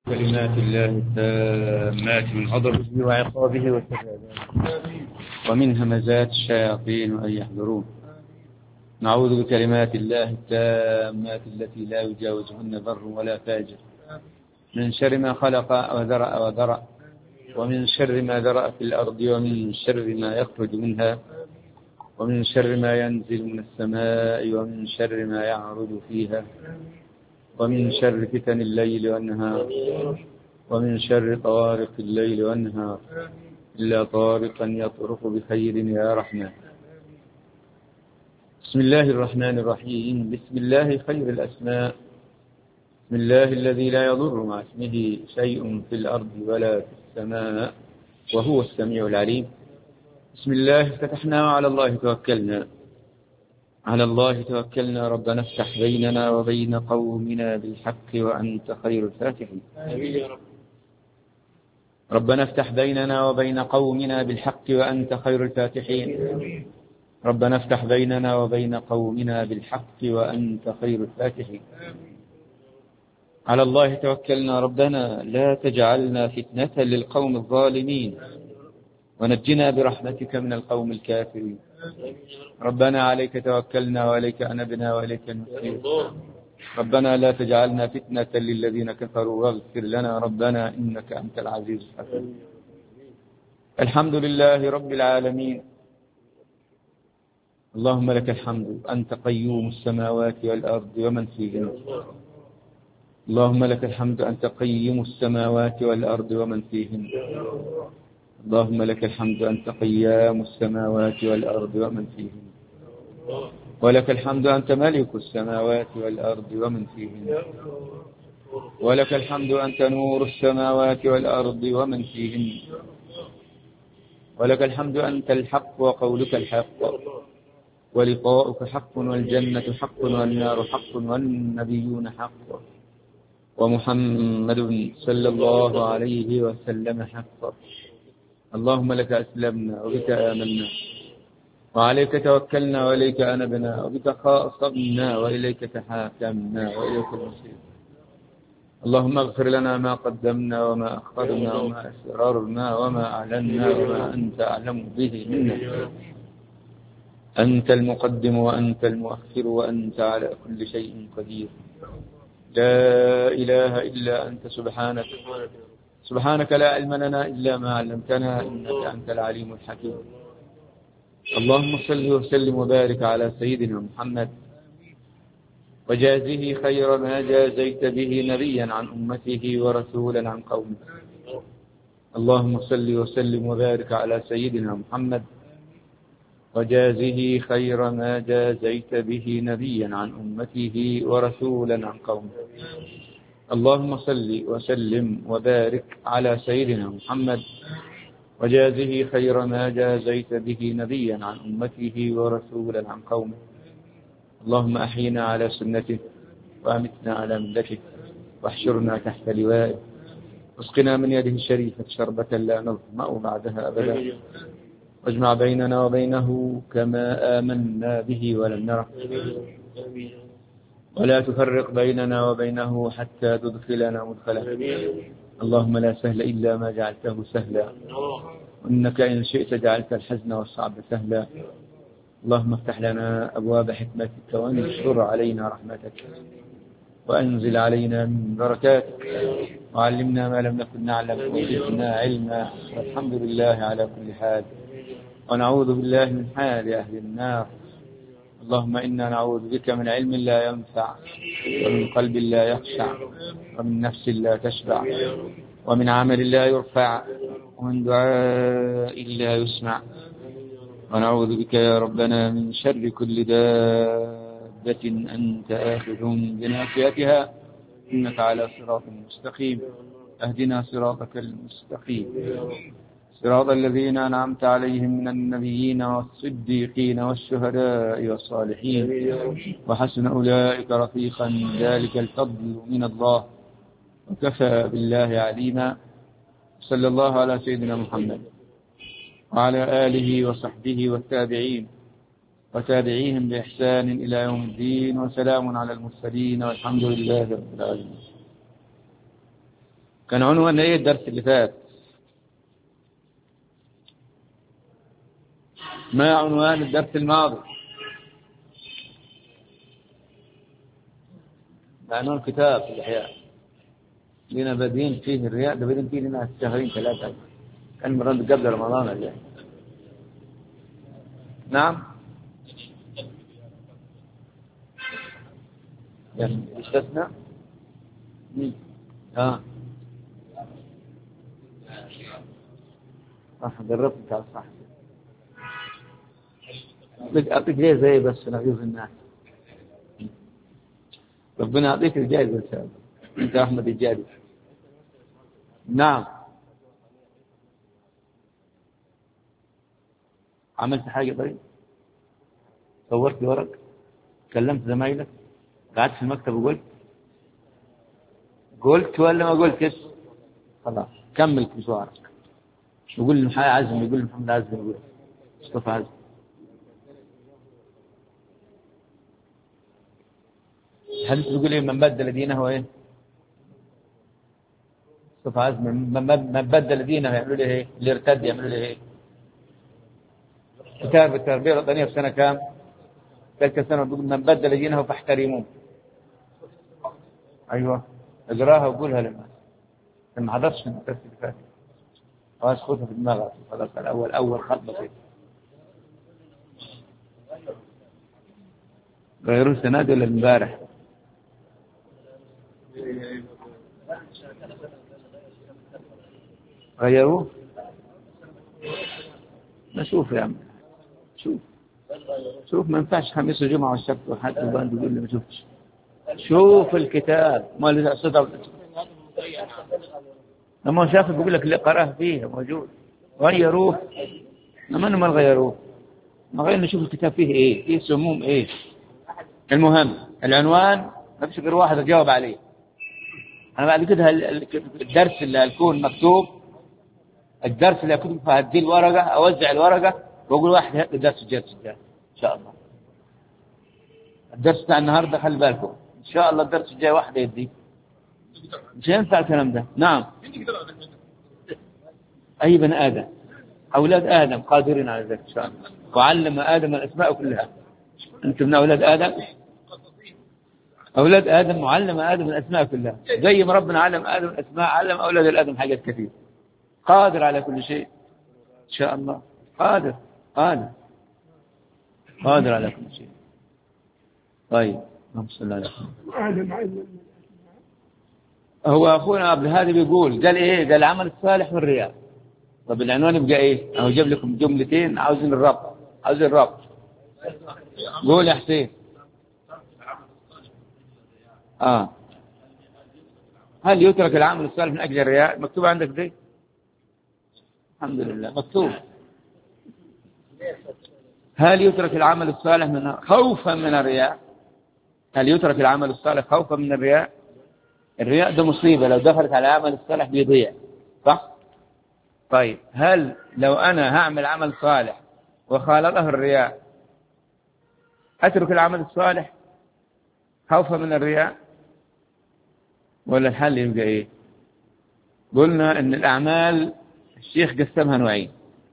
كلمات الله التامات من غضبه وعقابه وسداده ومن همزات الشياطين وأن يحضرون. نعوذ بكلمات الله التامات التي لا يجاوزهن بر ولا فاجر من شر ما خلق وذرأ ومن شر ما ذرأ في الأرض ومن شر ما يخرج منها ومن شر ما ينزل من السماء ومن شر ما يعرج فيها ومن شر فتن الليل والنهار ومن شر طوارق الليل والنهار إلا طارقا يطرق بخير يا رحمن. بسم الله الرحمن الرحيم. بسم الله خير الأسماء. بسم الله الذي لا يضر مع اسمه شيء في الأرض ولا في السماء وهو السميع العليم. بسم الله فتحنا وعلى الله توكلنا. على الله توكلنا. ربنا افتح بيننا وبين قومنا بالحق وأنت خير الفاتحين. ربنا افتح بيننا وبين قومنا بالحق وأنت خير الفاتحين. ربنا افتح بيننا وبين قومنا بالحق وأنت خير الفاتحين. على الله توكلنا. ربنا لا تجعلنا فتنة للقوم الظالمين ونجنا برحمتك من القوم الكافرين. ربنا عليك توكلنا وإليك أنبنا وإليك المصير. ربنا لا تجعلنا فتنة للذين كفروا واغفر لنا ربنا إنك أنت العزيز الحكيم. الحمد لله رب العالمين. اللهم لك الحمد أنت قيوم السماوات والأرض ومن فيهن. اللهم لك الحمد أنت قيوم السماوات والأرض ومن فيهن. اللهم لك الحمد أنت قيام السماوات والأرض ومن فيهن. ولك الحمد أنت ملك السماوات والأرض ومن فيهن. ولك الحمد أنت نور السماوات والأرض ومن فيهن. ولك الحمد أنت الحق وقولك الحق ولقاؤك حق والجنة حق والنار حق والنبيون حق ومحمد صلى الله عليه وسلم حق. اللهم لك أسلمنا وبك آمنا وعليك توكلنا وإليك أنبنا وبك خاصمنا وإليك تحاكمنا وإليك المصير. اللهم اغفر لنا ما قدمنا وما أخرنا وما أسررنا وما أعلنا وما أنت أعلم به منا. أنت المقدم وأنت المؤخر وأنت على كل شيء قدير. لا إله إلا أنت سبحانك لا علم لنا إلا ما علمتنا إنك أنت العليم الحكيم. اللهم صل وسلم وبارك على سيدنا محمد وجازه خير ما جازيت به نبيا عن أمته ورسولا عن قومه. اللهم صل وسلم وبارك على سيدنا محمد وجازه خير ما جازيت به نبيا عن أمته ورسولا عن قومه. اللهم صل وسلم وبارك على سيدنا محمد وجازه خير ما جازيت به نبيا عن أمته ورسولا عن قومه. اللهم أحينا على سنته وأمتنا على ملته واحشرنا تحت لوائه واسقنا من يده الشريفة شربة لا نظمأ بعدها أبدا واجمع بيننا وبينه كما آمنا به ولم نره ولا تفرق بيننا وبينه حتى تدخلنا مدخله. اللهم لا سهل إلا ما جعلته سهلا وإنك إن شئت جعلت الحزن والصعب سهلا. اللهم افتح لنا أبواب حكمتك وانشر علينا رحمتك وأنزل علينا من بركاتك وعلمنا ما لم نكن نعلم وزدنا علما. والحمد لله على كل حال ونعوذ بالله من حال أهل النار. اللهم إنا نعوذ بك من علم لا ينفع ومن قلب لا يخشع ومن نفس لا تشبع ومن عمل لا يرفع ومن دعاء لا يسمع. ونعوذ بك يا ربنا من شر كل دابة أنت آخذ بناصيتها إنك على صراط مستقيم. اهدنا صراطك المستقيم صراط الذين أنعمت عليهم من النبيين والصديقين والشهداء والصالحين وحسن أولئك رفيقا. ذلك الفضل من الله وكفى بالله عليما. صلى الله على سيدنا محمد وعلى آله وصحبه والتابعين وتابعيهم بإحسان إلى يوم الدين. وسلام على المرسلين والحمد لله رب العالمين. كان عنوان ايه الدرس اللي فات؟ ما عنوان الدرس الماضي؟ عنوان كتاب في الإحياء لنا بادين فيه الرياء، ده بادين فيه لنا شهرين ثلاثة، كان مراد قبل رمضان اللي. نعم استثنى. صح جربت على صح. أعطيك ليه زي بس نغيظ الناس. ربنا يعطيك الجائزة إن شاء الله. أنت أحمد الجاري. نعم. عملت حاجة طيب؟ صورت ورق؟ كلمت زمايلك؟ قعدت في المكتب وقلت؟ قلت ولا ما قلتش؟ خلاص كمل مشوارك. يقول لي عزم، يقول لي محمد عزم، يقول مصطفى عزم. الحديث بيقول ايه؟ من بدل دينه ايه؟ مصطفى عزم. من بدل دينه يعملوا له ايه؟ اللي ارتد يعملوا له ايه؟ كتاب التربيه الوطنيه في سنه كام؟ تلك سنه. بيقول من بدل دينه فاحترموه. ايوه اقراها وقولها للناس. ما حضرتش من الدرس اللي فات. خلاص خذها في دماغك. خلاص اول خط بسيط. غيروا السنه دي ولا امبارح؟ غيروه. نشوف يا عم، شوف ما ينفعش خميس وجمعة والسبت وحد وبان يقول لي ما شفتش. شوف الكتاب ما اللي صدق لما شاف بيقول لك اللي قراه فيه موجود. غيروه. ما غيروه. ما غير نشوف الكتاب فيه ايه، فيه سموم ايه. المهم العنوان ما فيش غير واحد اجاوب عليه. انا بعد كده الدرس اللي هيكون مكتوب، الدرس اللي هيكون فهدي الورقه، اوزع الورقه واقول واحد هات الدرس الجاي ان شاء الله. الدرس بتاع النهارده خلي بالكم ان شاء الله الدرس الجاي واحد يدي. مش هينفع الكلام ده. نعم. اي بني ادم، اولاد ادم قادرين على ذلك ان شاء الله. وعلم ادم الاسماء كلها. انتم من اولاد ادم. اولاد ادم وعلم ادم الاسماء كلها. زي ما ربنا علم ادم الاسماء علم اولاد الادم حاجات كثير. قادر على كل شيء ان شاء الله. قادر على كل شيء. طيب اللهم صل على محمد. هو اخونا عبد الهادي بيقول قال ايه؟ قال العمل الصالح والرياء. طب العنوان يبقى ايه؟ اهو جاب لكم جملتين عاوزين الربط. قول يا حسين. هل يترك العمل الصالح من اجل الرياء؟ مكتوب عندك دي؟ الحمد لله مكتوب. هل يترك العمل الصالح خوفا من الرياء؟ هل يترك العمل الصالح خوفا من الرياء؟ الرياء ده مصيبة، لو دخلت على العمل الصالح بيضيع، صح؟ طيب هل لو أنا هعمل عمل صالح وخالطه الرياء أترك العمل الصالح خوفا من الرياء؟ ولا الحل يبقى إيه؟ قلنا إن الأعمال الشيخ قسمها نوعين.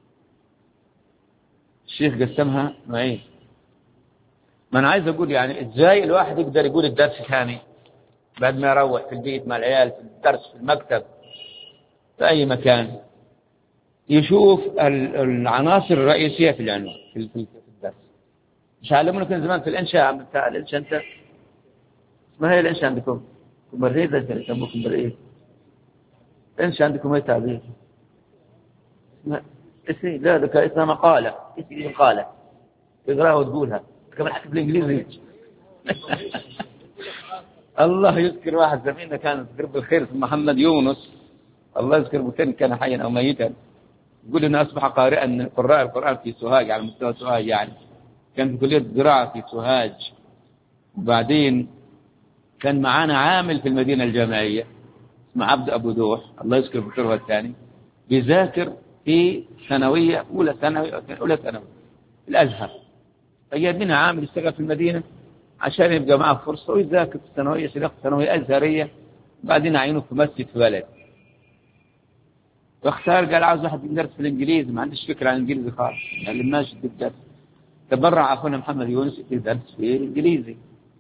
ما أنا عايز أقول يعني إزاي الواحد يقدر يقول الدرس ثاني بعد ما يروح في البيت مع العيال، في الدرس، في المكتب، في أي مكان، يشوف العناصر الرئيسية في العنوان في الدرس. مش علمونا كان زمان في الإنشاء بتاع الإنشاء. أنت ما هي الإنشاء عندكم؟ كمبريد يسموه كمبريد. الإنشاء عندكم أي تعبير؟ لا ذلك اسمها مقالة. مقالة تقراها وتقولها كمان حتى بالإنجليزي. الله يذكر واحد زميلنا كان يذكر بالخير اسمه محمد يونس، الله يذكر بكن كان حيا أو ميتا، يقول إنه أصبح قارئا من قراء القرآن في سوهاج، على مستوى سوهاج يعني. كان في كلية الزراعة في سوهاج، وبعدين كان معانا عامل في المدينة الجامعية اسمه عبد أبو دوح، الله يذكر بخير الثاني، بيذاكر في ثانوية أولى ثانوي في الأزهر. فجابنا عامل يشتغل في المدينة عشان يبقى معه فرصة ويذاكر في الثانوية، ثانوية أزهرية، بعدين عينه في مسجد في بلد. واختار قال عاوز واحد يدرس في الإنجليزي، ما عنديش فكرة عن الإنجليزي خالص، ما علمناش الدرس. تبرع أخونا محمد يونس يدرس في الإنجليزي.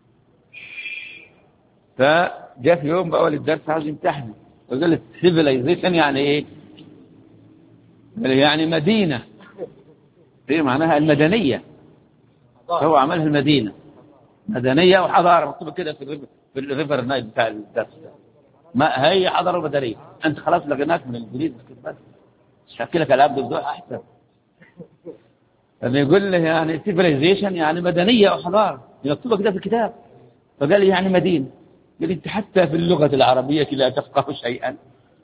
فجاء في يوم بأول الدرس عاوز يمتحن، وقال لي civilization يعني إيه؟ قال لي يعني مدينة، هي معناها المدنية، هو عملها المدينة مدنية وحضارة، مكتوبة كده في الريفر نايل بتاع الدرس. ما هي حضارة مدنية، أنت خلاص لقيناك من الإنجليزي بس شكل لك الأب بالضوء أحسن. فبيقول لي يعني civilization يعني مدنية وحضارة، مكتوبة كده في الكتاب. فقال لي يعني مدينة. قال لي أنت حتى في اللغة العربية لا تفقه شيئا.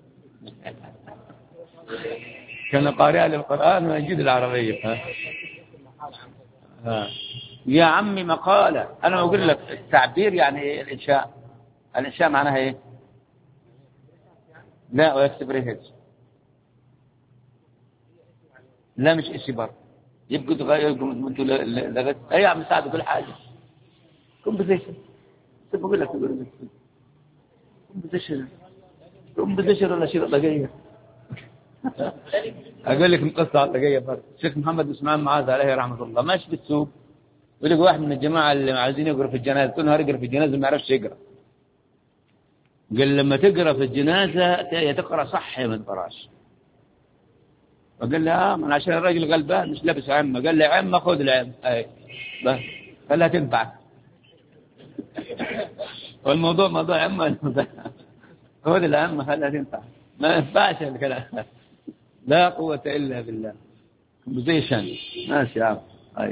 كان قارئا للقرآن ويجيد العربية. يا عمي مقالة، أنا أقول لك التعبير يعني إيه الإنشاء؟ الإنشاء معناها إيه؟ لا ويكتب ريهج، لا مش إشي بر يبقوا تغير أنتوا لغت أي عم ساعد كل حاجة كومبوزيشن. بقول لك كومبوزيشن ولا شيء طاقية. أقول لك مقصة على طاقية فرق. الشيخ محمد اسماعيل معاذ عليه رحمة الله ماشي بالسوق، ولقى واحد من الجماعة اللي عايزين يقرأ في الجنازة، كل نهار يقرأ في الجنازة ما يعرفش يقرأ. قال لما تقرأ في الجنازة يا تقرأ صح يا ما تقراش. فقال له من عشان الراجل غلبان مش لابس عمة. قال له عمة خذ العمة اي بس خلها تنفعك. والموضوع موضوع عمة خذ العمة خلها تنفعك، ما ينفعش الكلام. لا قوة إلا بالله. كومبوزيشن ماشي يا عم. اي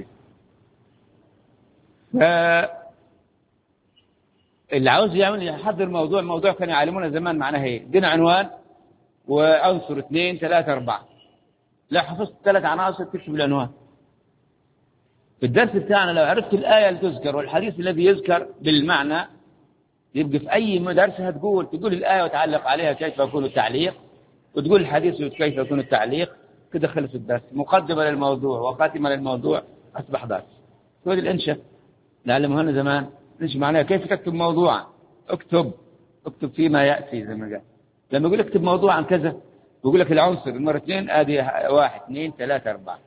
اللي عاوز يعمل يحضر موضوع كانوا يعلمونا زمان معناها ايه، دينا عنوان وعنصر 2 3 4. لا حفظت 3 عناصر تكتب العنوان. في الدرس بتاعنا لو عرفت الآية اللي تذكر والحديث الذي يذكر بالمعنى، يبقى في أي مدرسة تقول الآية وتعلق عليها كيف يكون التعليق، وتقول الحديث كيف يكون التعليق، كده خلص الدرس. مقدمة للموضوع وخاتمة للموضوع أصبح درس. هو الإنشاء نعلمه هنا زمان. إيش معناه كيف تكتب موضوعا؟ اكتب فيما يأتي زي ما قال. لما يقول اكتب موضوع عن كذا يقول لك العنصر المرة 2 ادي 1 2 3 4.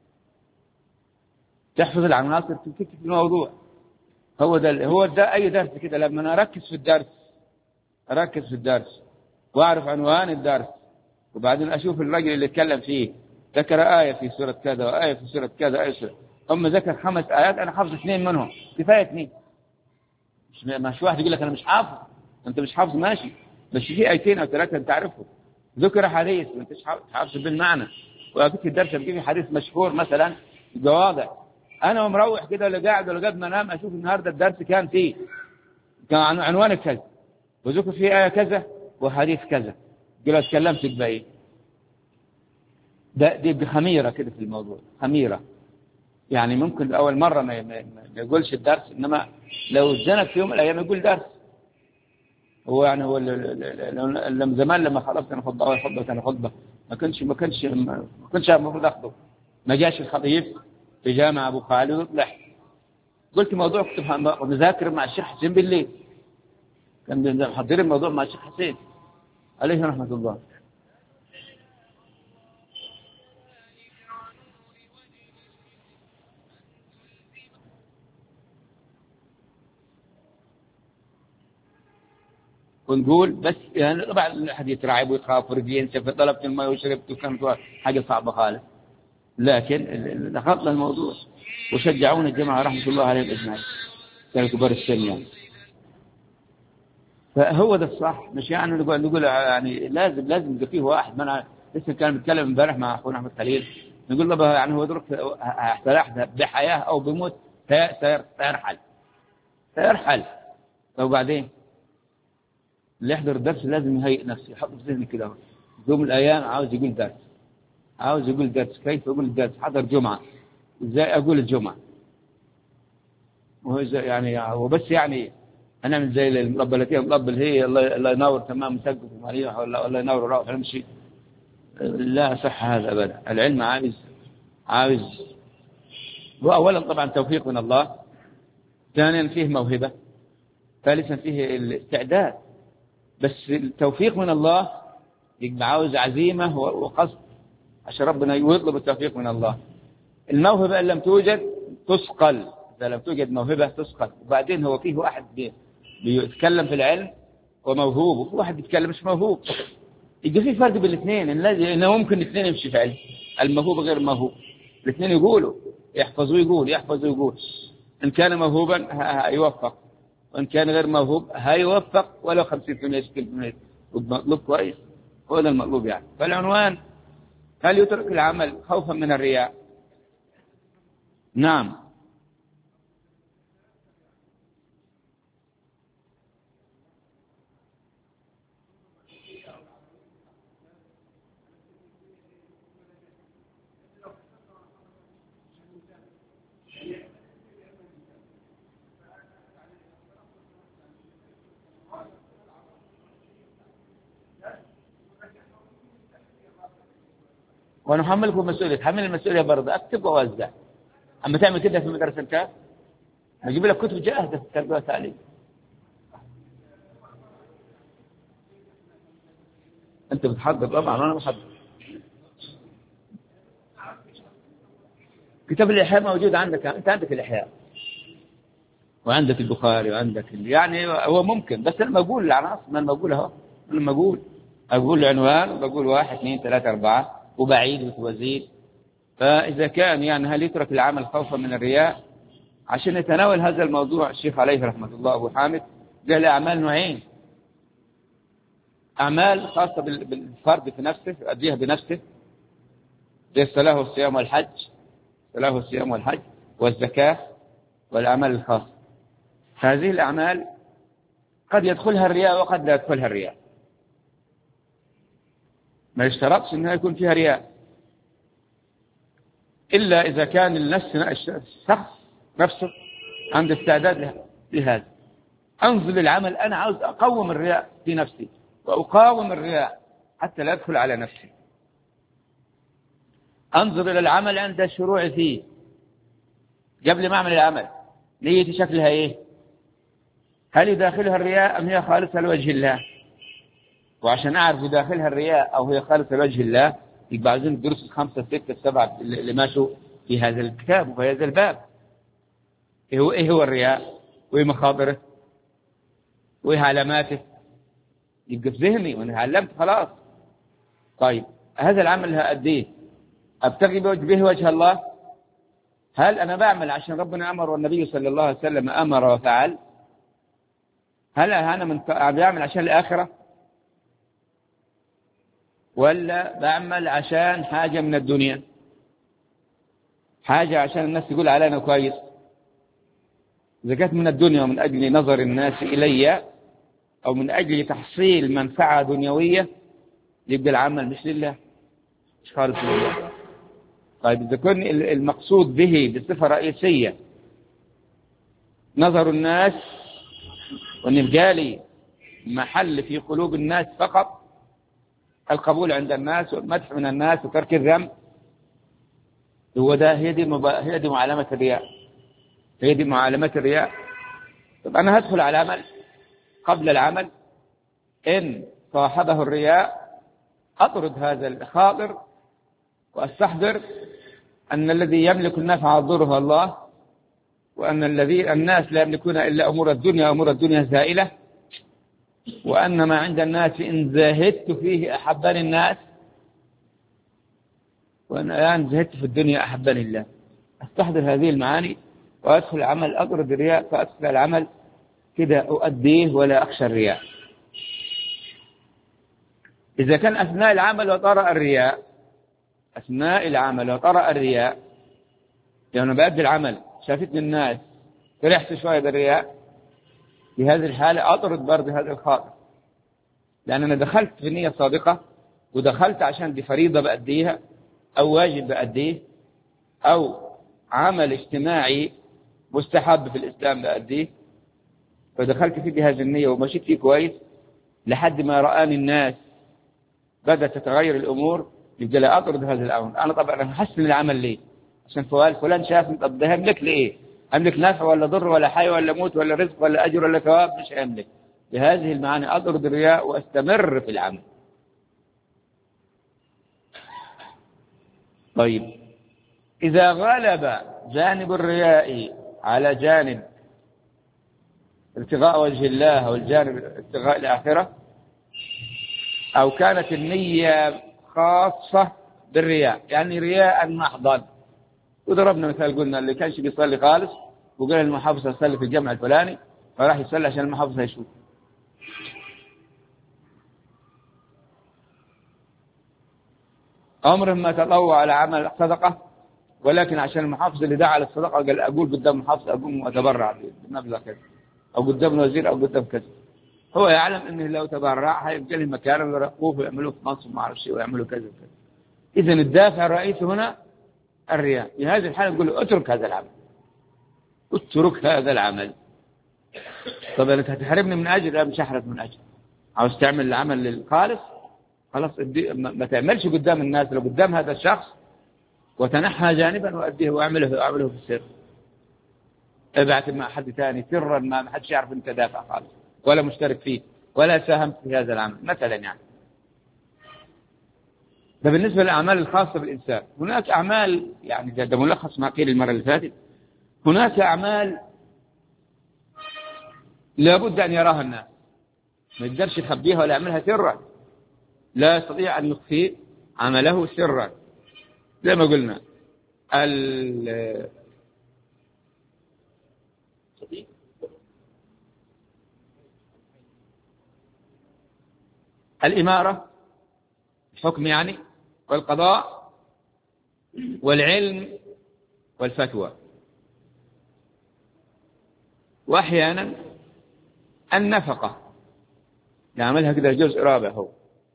تحفظ العناصر تكتب الموضوع. هو ده أي درس كده. لما أنا أركز في الدرس وأعرف عنوان الدرس، وبعدين أشوف الرجل اللي يتكلم فيه ذكر آية في سورة كذا وآية في سورة كذا آية سورة. هم ذكر 5 آيات أنا حافظ 2 منهم كفاية 2. مش واحد يقول لك أنا مش حافظ. أنت مش حافظ ماشي، بس في 2 أو 3 أنت تعرفه. ذكر حديث وأنت مش حافظ بالمعنى، وأكيد الدرس بيجي حديث مشهور مثلا واضح. أنا مروح كده ولا قاعد ولا قبل ما أنام أشوف النهاردة الدرس كان فيه كان عنوان كذا وذكر فيه آية كذا وحديث كذا، قلت تكلمت بإيه. دي بخميرة كده في الموضوع، خميرة يعني. ممكن أول مرة ما يقولش الدرس، إنما لو اتزنق في يوم من الأيام يقول درس. هو يعني هو لما زمان لما خلصت أنا خطبة ما كنتش المفروض أخطب. ما جاش الخطيب في جامع أبو خالد وطلع قلت موضوع كنت مذاكر مع الشيخ حسين بالليل، كان محضرين الموضوع مع الشيخ حسين عليه رحمة الله. ونقول بس يعني طبعا الواحد يترعب ويخاف ورجليه ينسف، طلبت الماء وشربت وكان حاجة صعبة خالص، لكن دخلنا الموضوع وشجعونا الجماعة رحمة الله عليهم أجمعين، كانوا كبار السن يعني. فهو ده الصح، مش يعني نقول يعني لازم يبقى فيه واحد. من لسه كان بيتكلم امبارح مع اخونا احمد خليل، نقول له يعني هو درك بحياه او بموت سيرحل. وبعدين اللي يحضر الدرس لازم يهيئ نفسه، يحط في ذهنه كده يوم من الايام عاوز يقول درس، كيف يقول الدرس؟ حضر جمعه، ازاي اقول الجمعه؟ وهو يعني وبس يعني أنا من زي المربلتين المربل هي الله ينور تمام مسقف ومريح ولا الله ينور روح يمشي. لا صح هذا أبدا. العلم عاوز وأولا طبعا توفيق من الله، ثانيا فيه موهبة، ثالثا فيه الاستعداد. بس التوفيق من الله يبقى عاوز عزيمة وقصد عشان ربنا يطلب التوفيق من الله. الموهبة إن لم توجد تثقل، إذا لم توجد موهبة تثقل. وبعدين هو فيه واحد بيتكلم في العلم وموهوب، وفي واحد بيتكلم مش موهوب. يبقى في فرق بين الاثنين، إنه ممكن الاثنين يمشي في علم، الموهوب غير الموهوب، الاثنين يقولوا، يحفظوا يقول. إن كان موهوبا هيوفق، وإن كان غير موهوب هيوفق ولو 50% 60%. والمطلوب كويس، هو ده المطلوب يعني. فالعنوان: هل يترك العمل خوفا من الرياء؟ نعم. ونحملكم مسؤولية، تحمل المسؤولية برضه، أكتب ووزع. أما تعمل كده في المدرسة أنت نجيب لك كتب جاهزة في التربية والتعليم. أنت بتحضر طبعا، أنا بحضر. كتاب الإحياء موجود عندك، أنت عندك الإحياء وعندك البخاري وعندك يعني هو ممكن، بس أنا بقول العناصر، أنا بقول أهو، أنا أقول العنوان، بقول 1 2 3 4 وبعيد وتوزيد. فإذا كان يعني هل يترك العمل خوفا من الرياء؟ عشان يتناول هذا الموضوع الشيخ عليه رحمة الله أبو حامد قال الأعمال نوعين: أعمال خاصة بالفرد في نفسه يؤديها بنفسه زي الصلاة والصيام والحج، الصلاة والصيام والحج والزكاة والأعمال الخاصة. هذه الأعمال قد يدخلها الرياء وقد لا يدخلها الرياء، ما يشترطش أنها يكون فيها رياء، إلا إذا كان الشخص نفسه عنده استعداد لهذا. أنظر العمل، أنا عاوز أقوم الرياء في نفسي وأقاوم الرياء حتى لا يدخل على نفسي. أنظر إلى العمل عند الشروع فيه، قبل ما أعمل العمل نيتي شكلها إيه؟ هل يداخلها الرياء أم هي خالصة لوجه الله؟ وعشان أعرف يداخلها الرياء أو هي خالصة لوجه الله يبقى عايزين الدروس 5 6 7 اللي ماشوا في هذا الكتاب وفي هذا الباب. إيه هو الرياء؟ وإيه مخاطره؟ وإيه علاماته؟ يبقى في ذهني وأنا علمت خلاص. طيب هذا العمل هأديه أبتغي به وجه الله؟ هل أنا بعمل عشان ربنا أمر والنبي صلى الله عليه وسلم أمر وفعل؟ هل أنا بعمل عشان الآخرة؟ ولا بعمل عشان حاجة من الدنيا، حاجة عشان الناس تقول علينا كويس؟ إذا كانت من الدنيا ومن أجل نظر الناس إلي أو من أجل تحصيل منفعة دنيوية يبقى العمل مش لله، مش خالص لله. طيب إذا كان المقصود به بصفة رئيسية نظر الناس وأن يبقى لي محل في قلوب الناس فقط، القبول عند الناس والمدح من الناس وترك الذنب، هو ده هي دي معلمة الرياء، هي دي معلمة الرياء. طب أنا هدخل على العمل قبل العمل، إن صاحبه الرياء أطرد هذا الخاطر وأستحضر أن الذي يملك النفع ضره الله، وأن الناس لا يملكون إلا أمور الدنيا، أمور الدنيا زائلة، وأن ما عند الناس إن زاهدت فيه أحبني الناس، وأنا الآن زهدت في الدنيا أحبني الله. أستحضر هذه المعاني وأدخل العمل، أطرد الرياء، فأدخل العمل كده أؤديه ولا أخشى الرياء. إذا كان أثناء العمل وطرأ الرياء، أثناء العمل وطرأ الرياء، يعني بأدي العمل شافتني الناس فرحت شوية بالرياء، في هذه الحالة أطرد برضه هذا الخاطر، لأن أنا دخلت في نية صادقة، ودخلت عشان دي فريضة بأديها أو واجب بأديه أو عمل اجتماعي مستحب في الإسلام بأديه، فدخلت فيه بهذه النية ومشيت فيه كويس لحد ما رآني الناس بدأت تتغير الأمور، يبقى لا أطرد هذا الأمر. أنا طبعا هحسن العمل ليه؟ عشان فلان شافني، طب ده هملك ليه؟ أملك نفع ولا ضر ولا حي ولا موت ولا رزق ولا أجر ولا ثواب؟ مش أملك. بهذه المعاني أطرد الرياء وأستمر في العمل. طيب إذا غلب جانب الرياء على جانب ابتغاء وجه الله أو الجانب ابتغاء الآخرة، أو كانت النية خاصة بالرياء، يعني رياء محضا. وضربنا مثال، قلنا اللي كانش بيصلي خالص وقال المحافظ يصلي في الجامع الفلاني، فراح يصلي عشان المحافظ يشوف. عمره ما تطوع على عمل صدقة، ولكن عشان المحافظ اللي دعا على الصدقة قال أقول قدام المحافظ أقوم وأتبرع بمبلغ كذا، أو قدام الوزير أو قدام كذا. هو يعلم أنه لو تبرع هيبقى له مكان ويرقوه ويعملوه في مصر ما أعرف شيء ويعملوا كذا وكذا. إذا الدافع الرئيسي هنا الرياء. في هذه الحالة نقول له اترك هذا العمل، اترك هذا العمل. طب أنت هتحرمني من أجل؟ لا، مش هحرم من أجل. عاوز تعمل العمل للخالص، خلاص ما تعملش قدام الناس، لو قدام هذا الشخص وتنحى جانبا وأديه وأعمله في السر. ابعث مع حد ثاني سرا، ما حدش يعرف أنت دافع خالص ولا مشترك فيه ولا ساهمت في هذا العمل مثلا يعني. ده بالنسبة للأعمال الخاصة بالإنسان. هناك أعمال، يعني ده ملخص ما قيل المرة اللي فاتت، هناك أعمال لابد أن يراها الناس، ما يقدرش يخبيها ولا يعملها سرا، لا يستطيع أن يخفي عمله سرا. زي ما قلنا الإمارة، الحكم يعني، والقضاء، والعلم، والفتوى، وأحيانا النفقة نعملها كده جزء رابع. هو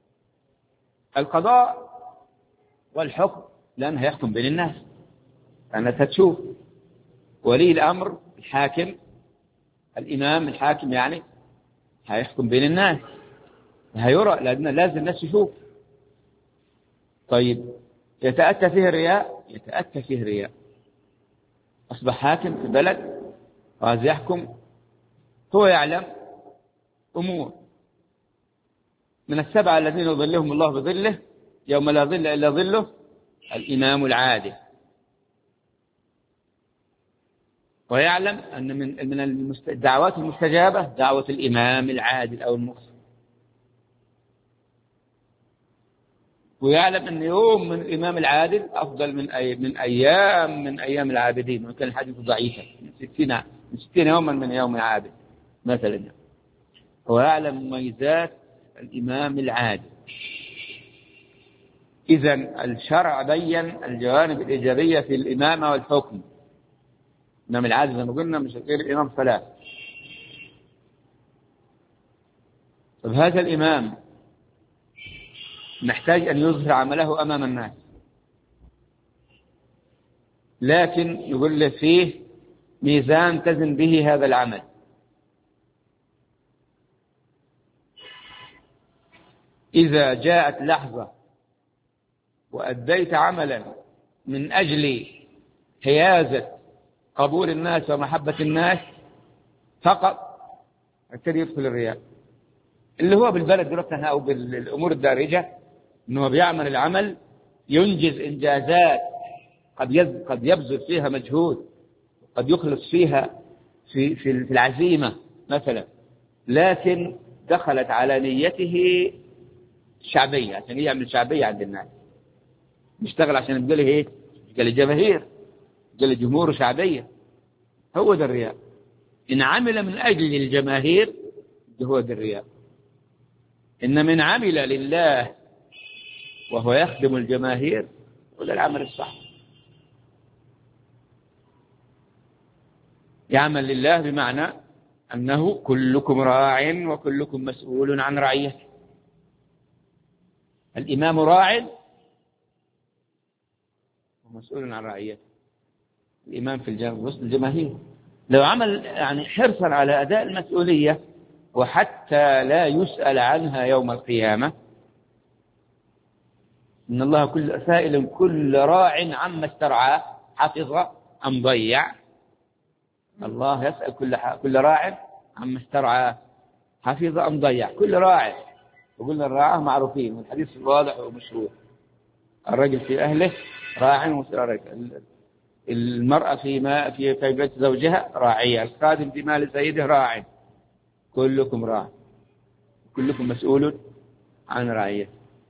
القضاء والحكم، لأنه يحكم بين الناس، أنت تشوف ولي الأمر الحاكم، الإمام الحاكم يعني هيحكم بين الناس، هيرى، لازم الناس تشوف. طيب يتأتى فيه الرياء، يتأتى فيه الرياء. أصبح حاكم في بلد وعايز يحكم، هو يعلم أمور من السبعة الذين يظلهم الله بظله يوم لا ظل إلا ظله، الإمام العادل. ويعلم أن من الدعوات المستجابة دعوة الإمام العادل أو المقسط. ويعلم أن يوم من الإمام العادل أفضل من أيام العابدين، وكان الحديث ضعيفا، من 60 يوما من يوم العابد مثلا. هو يعلم مميزات الإمام العادل. إذن الشرع بين الجوانب الإيجابية في الإمامة والحكم. الإمام العادل زي ما قلنا مش غير الإمام صلاة. طب هذا الإمام نحتاج أن يظهر عمله أمام الناس، لكن يقول له فيه ميزان تزن به هذا العمل. إذا جاءت لحظة وأديت عملا من أجل حيازة قبول الناس ومحبة الناس فقط، ابتدي يدخل الرياء، اللي هو بالبلد دلوقتي أو بالأمور الدارجة، إنه بيعمل العمل ينجز إنجازات قد يبذل فيها مجهود، قد يخلص فيها في العزيمة مثلا، لكن دخلت على نيته شعبية، عشان يعمل شعبية عند الناس، يشتغل عشان يبقى له ايه؟ يبقى له جماهير، يبقى له جمهور شعبية. هو ده الرياء. إن عمل من أجل الجماهير هو ده الرياء. إن من عمل لله وهو يخدم الجماهير وده العمل الصح. يعمل لله بمعنى أنه كلكم راع وكلكم مسؤول عن رعيته. الإمام راع ومسؤول عن رعيته. الإمام في وسط الجماهير لو عمل يعني حرصا على أداء المسؤولية وحتى لا يسأل عنها يوم القيامة، إن الله كل سائل كل راع عما استرعاه حفظ أم ضيع. الله يسأل كل راع عما استرعاه حفظ أم ضيع. كل راع، وقلنا الراعة معروفين والحديث واضح ومشهور. الرجل في أهله راع، المرأة في بيت زوجها راعية، الخادم في مال سيده راع، كلكم راع، كلكم مسؤول عن رعيته.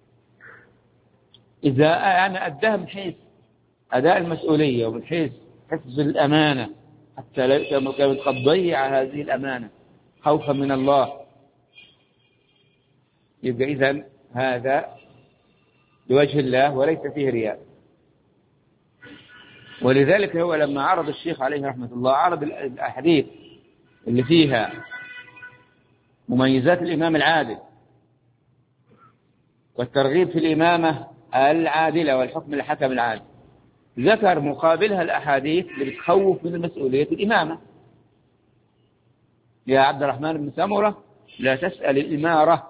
إذا أنا أداها من حيث أداء المسؤولية ومن حيث حفظ الأمانة، حتى لا قد ضيع هذه الأمانة خوفا من الله، يبقى إذن هذا لوجه الله وليس فيه رياء. ولذلك هو لما عرض الشيخ عليه رحمة الله عرض الأحاديث اللي فيها مميزات الإمام العادل والترغيب في الإمامة العادلة والحكم الحكم العادل، ذكر مقابلها الأحاديث اللي بتخوف من مسؤولية الإمامة. يا عبد الرحمن بن سمرة لا تسأل الإمارة،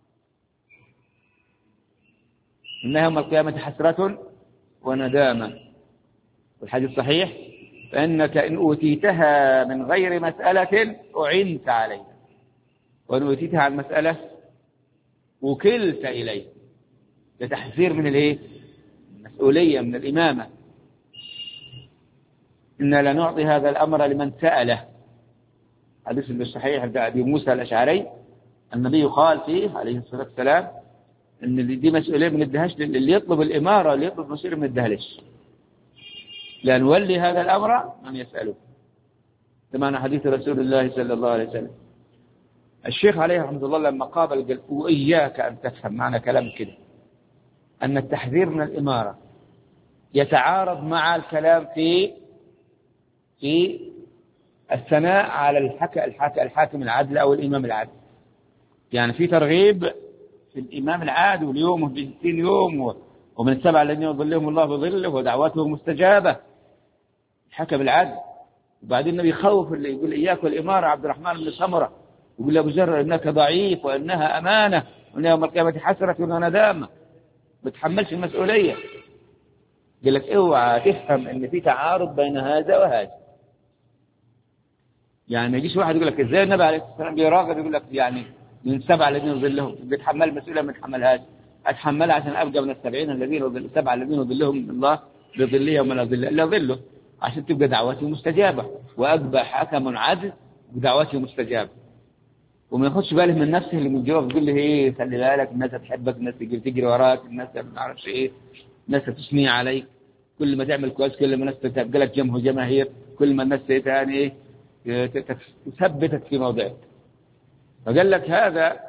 إنها يوم القيامة حسرة وندامة. والحديث صحيح: فإنك إن أوتيتها من غير مسألة أعنت عليها، وإن أوتيتها عن مسألة وكلت إليه. لتحذير من المسؤولية من الإمامة. إنا لنعطي هذا الأمر لمن سأله. حديث الصحيح عند أبي موسى الأشعري النبي قال فيه عليه الصلاة والسلام إن دي مسؤولية من الدهش اللي يطلب الإمارة، اللي يطلب مسؤولية من الدهلش، لا نولي هذا الأمر من يسأله. كما حديث رسول الله صلى الله عليه وسلم. الشيخ عليه رحمة الله لما قابل قال: وإياك أن تفهم معنى كلام كده أن التحذير من الإمارة يتعارض مع الكلام في الثناء على الحاكم العدل أو الإمام العادل. يعني في ترغيب في الإمام العادل واليوم في 60 يوم ومن السبع الذين يظلهم الله بظله ودعوته مستجابة، الحكم العدل. وبعدين النبي يخوف اللي يقول إياك والإمارة عبد الرحمن بن سمرة، يقول له: أبو ذر إنك ضعيف وإنها أمانة وإنها يوم القيامة حسرة وندامة، ما تحملش المسؤولية. قال لك اوعى تفهم ان في تعارض بين هذا وهذا. يعني ما يجيش واحد يقول لك ازاي النبي عليه الصلاه والسلام بيراغب، يقول لك يعني من 7 الذين يظلهم بيتحمل المسؤوليه ما يتحملهاش، اتحملها عشان ابقى من 70 الذين 7 الذين يظلهم الله بظله يوم لا ظل الا ظله، عشان تبقى دعوتي مستجابه، وابقى حكم عدل ودعوتي مستجابه. وما ياخدش باله من نفسه اللي من جوه، بيقول لي خلي بالك الناس هتحبك، الناس تجري وراك، الناس ما اعرفش الناس تثني عليك، كل ما تعمل كويس كل ما الناس تبقى لك جماهير، كل ما الناس يعني تثبتك في موضعك. فقال لك هذا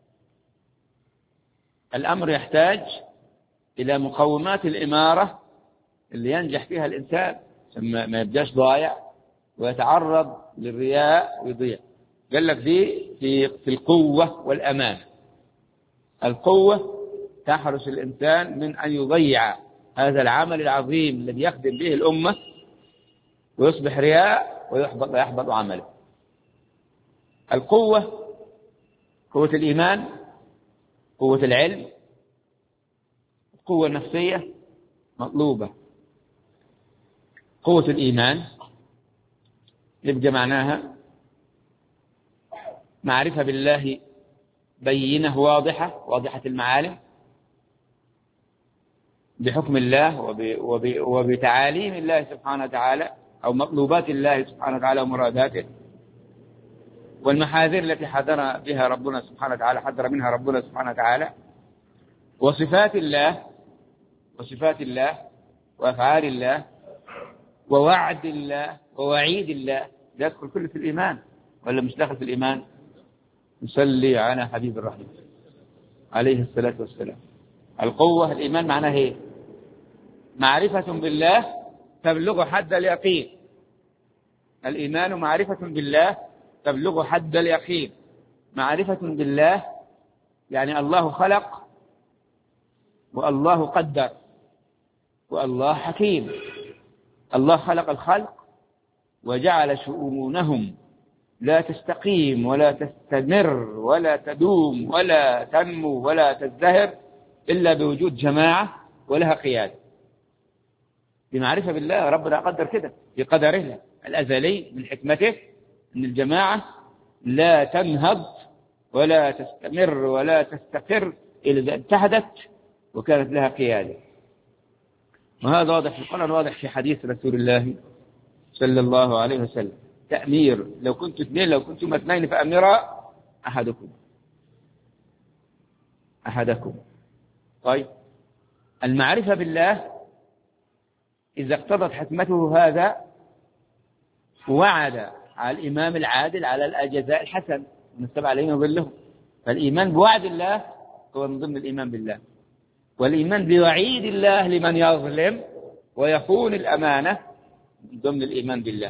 الأمر يحتاج إلى مقومات الإمارة اللي ينجح فيها الإنسان، ما يبقاش ضايع ويتعرض للرياء ويضيع. قال لك دي في القوة والأمان. القوة تحرس الإنسان من أن يضيع هذا العمل العظيم الذي يخدم به الأمة ويصبح رياء ويحبط عمله. القوة قوة الإيمان، قوة العلم، القوة النفسية مطلوبة. قوة الإيمان يبقى معناها معرفة بالله بينة واضحة المعالم، بحكم الله وبتعاليم الله سبحانه وتعالى أو مطلوبات الله سبحانه وتعالى ومراداته، والمحاذير التي حذر بها ربنا سبحانه وتعالى، حذر منها ربنا سبحانه وتعالى، وصفات الله وأفعال الله ووعد الله ووعيد الله. يدخل كله في الإيمان ولا مش داخل في الإيمان؟ نصلي على حبيب الرحمن عليه الصلاة والسلام. القوة الإيمان معناه ايه؟ معرفة بالله تبلغ حد اليقين. الإيمان معرفة بالله تبلغ حد اليقين. معرفة بالله يعني الله خلق والله قدر والله حكيم. الله خلق الخلق وجعل شؤونهم لا تستقيم ولا تستمر ولا تدوم ولا تنمو ولا تزدهر إلا بوجود جماعة ولها قيادة. بمعرفة بالله ربنا قدر كده بقدره الأزلي من حكمته أن الجماعة لا تنهض ولا تستمر ولا تستقر إلا إذا اتحدت وكانت لها قيادة. وهذا واضح في القرآن، واضح في حديث رسول الله صلى الله عليه وسلم. تأمير، لو كنتم اثنين فأمرا أحدكم. طيب، المعرفة بالله إذا اقتضت حكمته هذا وعد على الإمام العادل على الجزاء الحسن ونستبع عليهم ظلهم. فالإيمان بوعد الله هو من ضمن الإيمان بالله، والإيمان بوعيد الله لمن يظلم ويخون الأمانة من ضمن الإيمان بالله.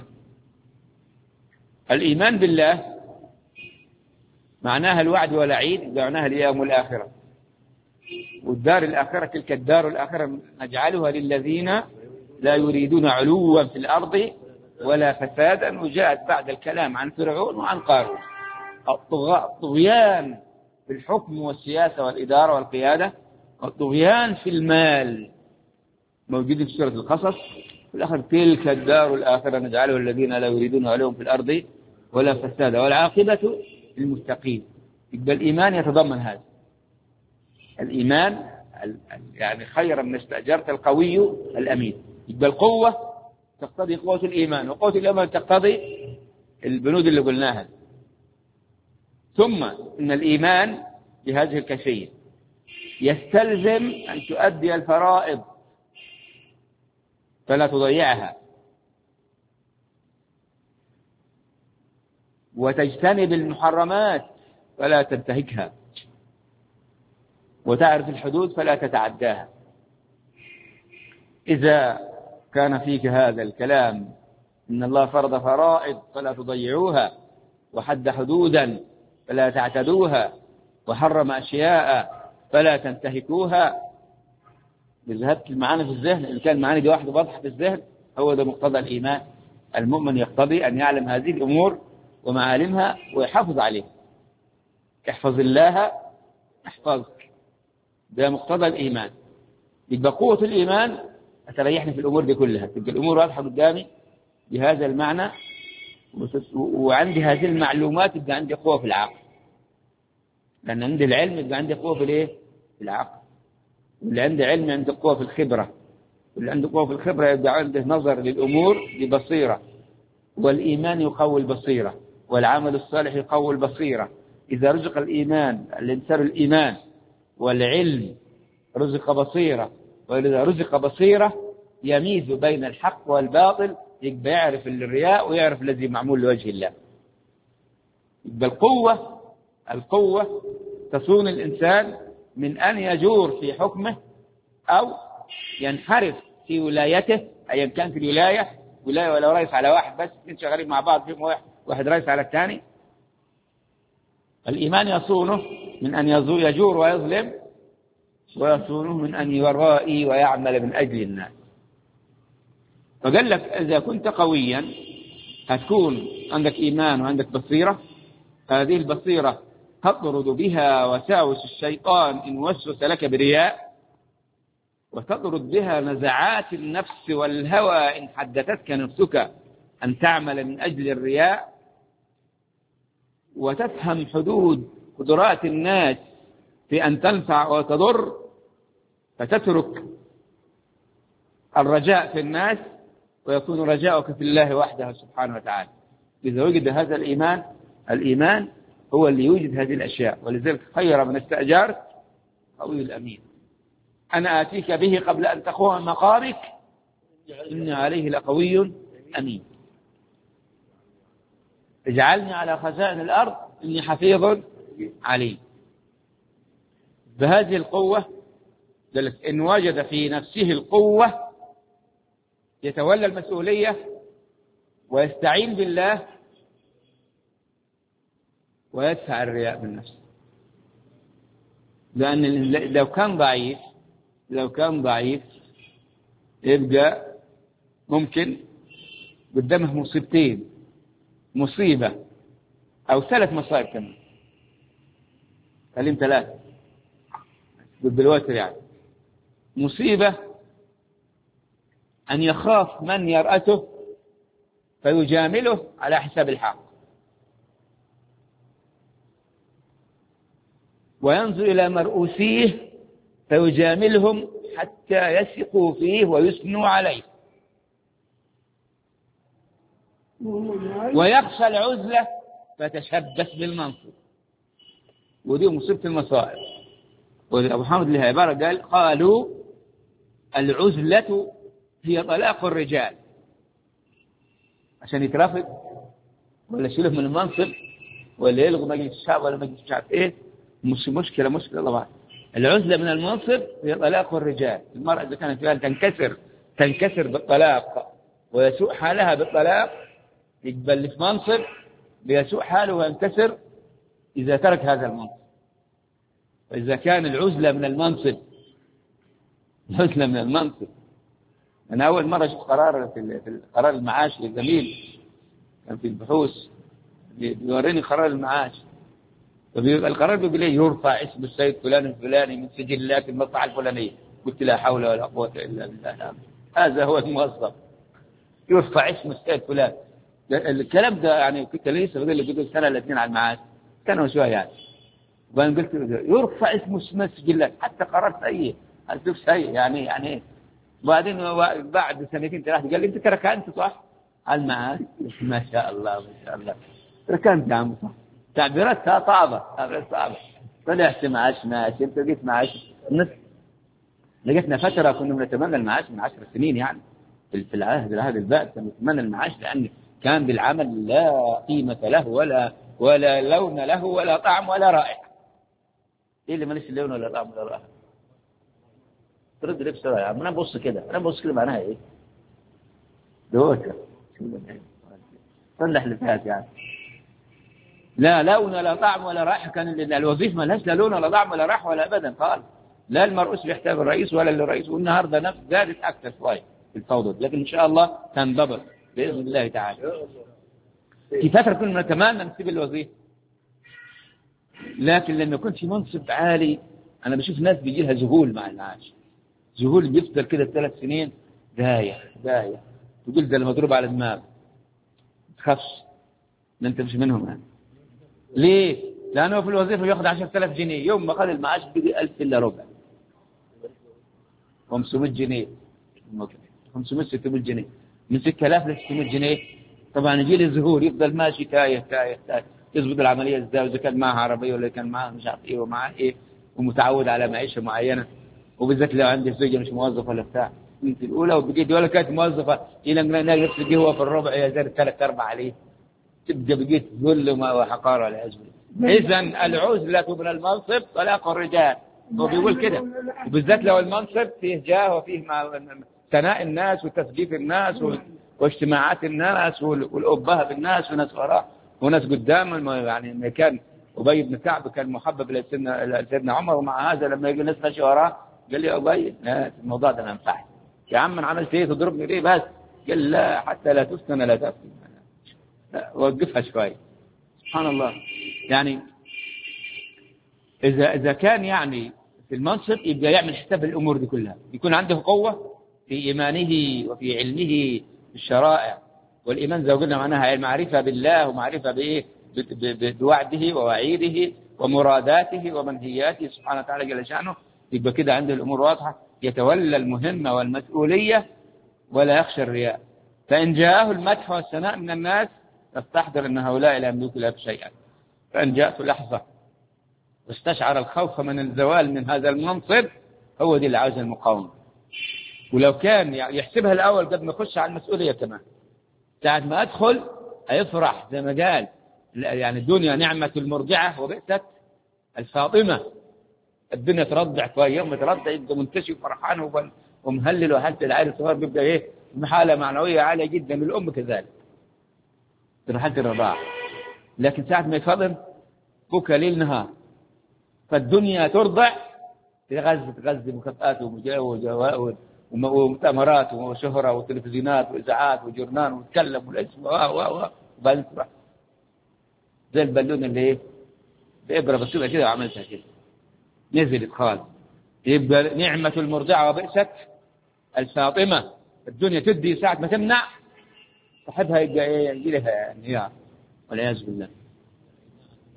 الإيمان بالله معناها الوعد والوعيد، معناها اليوم الآخرة، والدار الآخرة تلك الدار الآخرة نجعلها للذين لا يريدون علوا في الأرض ولا فسادا. وجاءت بعد الكلام عن فرعون وعن قارون الطغيان في الحكم والسياسة والإدارة والقيادة، والطغيان في المال موجود في سورة القصص. في الآخر تلك الدار الآخرة نجعلها الذين لا يريدون علوا في الأرض ولا فسادا والعاقبة للمتقين. يبقى الإيمان يتضمن هذا. الإيمان يعني خيرا من استأجرت القوي الأمين. يبقى القوة تقتضي قوة الإيمان، وقوة الإيمان تقتضي البنود اللي قلناها. ثم إن الإيمان بهذه الكيفية يستلزم أن تؤدي الفرائض فلا تضيعها، وتجتنب المحرمات فلا تنتهكها، وتعرف الحدود فلا تتعداها. إذا كان فيك هذا الكلام إن الله فرض فرائض فلا تضيعوها، وحد حدودا فلا تعتدوها، وحرم أشياء فلا تنتهكوها، ذهبت المعاني في الذهن. إن كان المعاني دي واحدة واضحة في الذهن هو ده مقتضى الإيمان. المؤمن يقتضي أن يعلم هذه الأمور ومعالمها ويحافظ عليها. احفظ الله احفظك، ده مقتضى الإيمان. يبقى قوة الإيمان أتريحني في الأمور دي كلها، تبقى الأمور واضحة قدامي بهذا المعنى، وعندي هذه المعلومات يبقى عندي قوة في العقل، لأن عندي العلم يبقى عندي قوة في الإيه؟ في العقل. واللي عنده علم عنده قوة في الخبرة، واللي عنده قوة في الخبرة يبقى عنده نظر للأمور ببصيرة. والإيمان يقوي البصيرة، والعمل الصالح يقوي البصيرة. إذا رزق الإيمان الإنسان الإيمان والعلم رزق بصيرة، وإذا رزق بصيرة يميز بين الحق والباطل، يبقى يعرف الرياء ويعرف الذي معمول لوجه الله. يبقى القوة تصون الإنسان من أن يجور في حكمه أو ينحرف في ولايته، أيا كان في الولاية، ولاية ولا رئيس على واحد بس، اثنين شغالين مع بعض فيهم واحد رئيس على الثاني. الإيمان يصونه من أن يجور ويظلم، ويصونه من أن يرائي ويعمل من أجل الناس. فقال لك إذا كنت قويا هتكون عندك إيمان وعندك بصيرة. هذه البصيرة تطرد بها وساوس الشيطان إن وسوس لك برياء، وتطرد بها نزعات النفس والهوى إن حدثتك نفسك أن تعمل من أجل الرياء، وتفهم حدود قدرات الناس في أن تنفع وتضر، فتترك الرجاء في الناس ويكون رجاؤك في الله وحده سبحانه وتعالى. إذا وجد هذا الإيمان هو اللي يوجد هذه الأشياء. ولذلك خير من استأجرت قوي الأمين. أنا آتيك به قبل أن تقوم من مقامك إن عليه لقوي أمين. اجعلني على خزائن الأرض إني حفيظ عليم. بهذه القوة إن وجد في نفسه القوة يتولى المسؤولية ويستعين بالله ويدفع الرياء بالنفس. لأن لو كان ضعيف يبقى ممكن قدامه مصيبتين، مصيبة أو 3 مصائب كمان، خليهم 3 بالوتر. يعني مصيبة أن يخاف من يرأته فيجامله على حساب الحق، وينظر إلى مرؤوسيه فيجاملهم حتى يثقوا فيه ويثنوا عليه، ويخشى العزلة فتشبث بالمنصب. ودي مصيبة المصائب. وأبو حامد لها عبارة قالوا العزلة هي طلاق الرجال، عشان يترفض ولا يشيله من المنصب ولا يلغوا مجلس الشعب ولا مجلس الشعب ايه، مش مشكلة طبعا. العزلة من المنصب هي طلاق الرجال. المرأة إذا كانت فيها تنكسر بالطلاق ويسوء حالها بالطلاق، يقبل في منصب ليسوء حاله وينكسر إذا ترك هذا المنصب. وإذا كان العزلة من المنصب، أنا أول مرة شفت قرار في قرار المعاش للزميل كان في البحوث بيوريني قرار المعاش، القرار بيقول لي يرفع اسم السيد فلان الفلاني من سجلات المصلحة الفلانية. قلت لا حول ولا قوة إلا بالله، هذا هو الموظف يرفع اسم السيد فلان. الكلام ده يعني كنت لسه بقول سنة ولا اثنين على المعاش كانوا شوية يعني، وبعدين قلت يرفع اسم السجلات، حتى قرار سيء أسلوب سيء يعني. وبعدين بعد سنتين ثلاثة قال لي أنت ركنت صح على المعاش؟ ما شاء الله ركنت يا عم صح. تعبيراتها صعبة. طلعت معاش ماشي، انت جيت معاش لقيتنا فترة كنا بنتمنى المعاش من 10 سنين يعني في العهد البائد كنا نتمنى المعاش، لأن كان بالعمل لا قيمة له ولا لون له ولا طعم ولا رائحة. ايه اللي ماليش لون ولا طعم ولا رائحة؟ ترد لي بسرعة يا عم. انا ببص كده معناها ايه؟ دوكة صلح اللي فات يعني. لا لون ولا طعم ولا رائحة. كان الوظيفة ما لهاش لا لون ولا طعم ولا رائحة ولا أبدا قال. لا المرؤوس بيحتاج الرئيس ولا الرئيس. والنهارده نفس زادت أكثر شوية في الفوضى، لكن إن شاء الله تنضبط بإذن الله تعالى. في فترة كنا نتمنى نسيب الوظيفة، لكن لما كنت في منصب عالي أنا بشوف ناس بيجي لها ذهول مع المعاش، ذهول بيفضل كده 3 سنين داية تقول ده المضروب على دماغ، تخافش ان انت مش منهم يعني. ليه؟ لأنه في الوظيفة يأخذ 10,000 جنيه، يوم ما أخذ المعاش بقي 1000 إلا ربع، 500 جنيه 500-600 جنيه، من 6000 ل 600 جنيه. طبعا يجي لي ظهور يفضل ماشي تايه يضبط العملية ازاي، وإذا كان معها عربية ولا كان معها مش عارف ايه ومعها ايه، ومتعود على معيشة معينة، وبالذات لو عندي زوجة مش موظفة ولا بتاع. انت الأولى وبقيت ولا كانت موظفة إلى نفس القهوة في الربع يا زاد 3-4 عليه، تبقى بقيت ذل وحقارة والعياذ بالله. إذا العزلة من المنصب طلاق الرجال، هو بيقول كده. وبالذات لو المنصب فيه جاه وفيه ثناء الناس وتسقيف الناس واجتماعات الناس والأبهة بالناس وناس وراء وناس قدام. يعني كان أبي بن كعب كان محبب لسيدنا عمر، ومع هذا لما يجي الناس ماشي وراه قال لي أبي الموضوع ده ما ينفعش يا عم، أنا عملت إيه تضربني ليه بس؟ قال لا حتى لا تفتن لا تفتن، وقفها شوي. سبحان الله. يعني إذا كان يعني في المنصب يبقى يعمل حساب الأمور دي كلها، يكون عنده قوة في إيمانه وفي علمه بالشرائع. والإيمان زي ما قلنا معناها المعرفة بالله ومعرفة بإيه؟ بوعده ووعيده ومراداته ومنهياته سبحانه وتعالى جل شأنه. يبقى كده عنده الأمور واضحة، يتولى المهمة والمسؤولية ولا يخشى الرياء. فإن جاءه المدح والثناء من الناس فاستحضر أن هؤلاء لا يملكوا له شيئا. فإن جاءت لحظة واستشعر الخوف من الزوال من هذا المنصب، هو دي اللي عاوز المقاومة. ولو كان يحسبها الأول قبل ما يخش على المسؤولية كمان، ساعة ما أدخل هيفرح زي ما قال يعني الدنيا نعمة المرضعة وبئست الفاطمة. الدنيا ترضع كويس، يوم ترضع يبقى منتشي فرحان ومهلل، وحتى العيل الصغير بيبقى ايه بحالة معنوية عالية جدا، الأم كذلك في حالة الرضاعة. لكن ساعة ما يفضل بكى ليل نهار، فالدنيا ترضع تغذي مكافآت ومؤتمرات وشهرة وتلفزيونات وإذاعات وجورنان وتكلم والاسم وبعدين تروح زي البالون اللي ايه بإبرة بسيطة كده وعملتها كده نزلت خالص. يبقى نعمة المرضعة وبئست الفاطمة. الدنيا تدي ساعة ما تمنع صاحبها يبقى ايه يجي لها انهيار والعياذ بالله.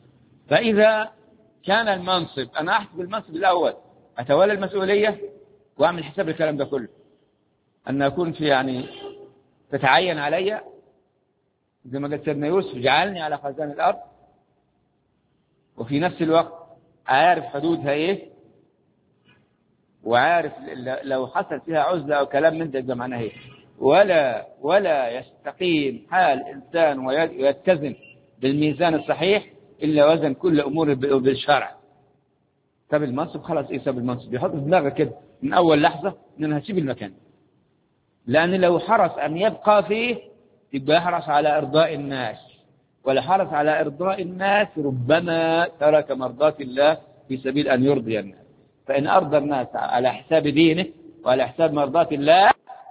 فإذا كان المنصب، أنا أحسب المنصب الأول أتولى المسؤولية وأعمل حساب الكلام ده كله، أن أكون في يعني تتعين علي زي ما قال سيدنا يوسف جعلني على خزائن الأرض، وفي نفس الوقت عارف حدودها إيه، وعارف لو حصل فيها عزلة أو كلام من ده معناه إيه. ولا يستقيم حال إنسان ويتزن بالميزان الصحيح إلا وزن كل أمور بالشرع. ساب المنصب خلاص، إيه ساب المنصب يحط في دماغه كده من أول لحظة إن أنا هسيب المكان، لأن لو حرص أن يبقى فيه يبقى يحرص على إرضاء الناس، ولا حرص على إرضاء الناس ربما ترك مرضات الله في سبيل أن يرضي الناس. فإن أرضى الناس على حساب دينه وعلى حساب مرضات الله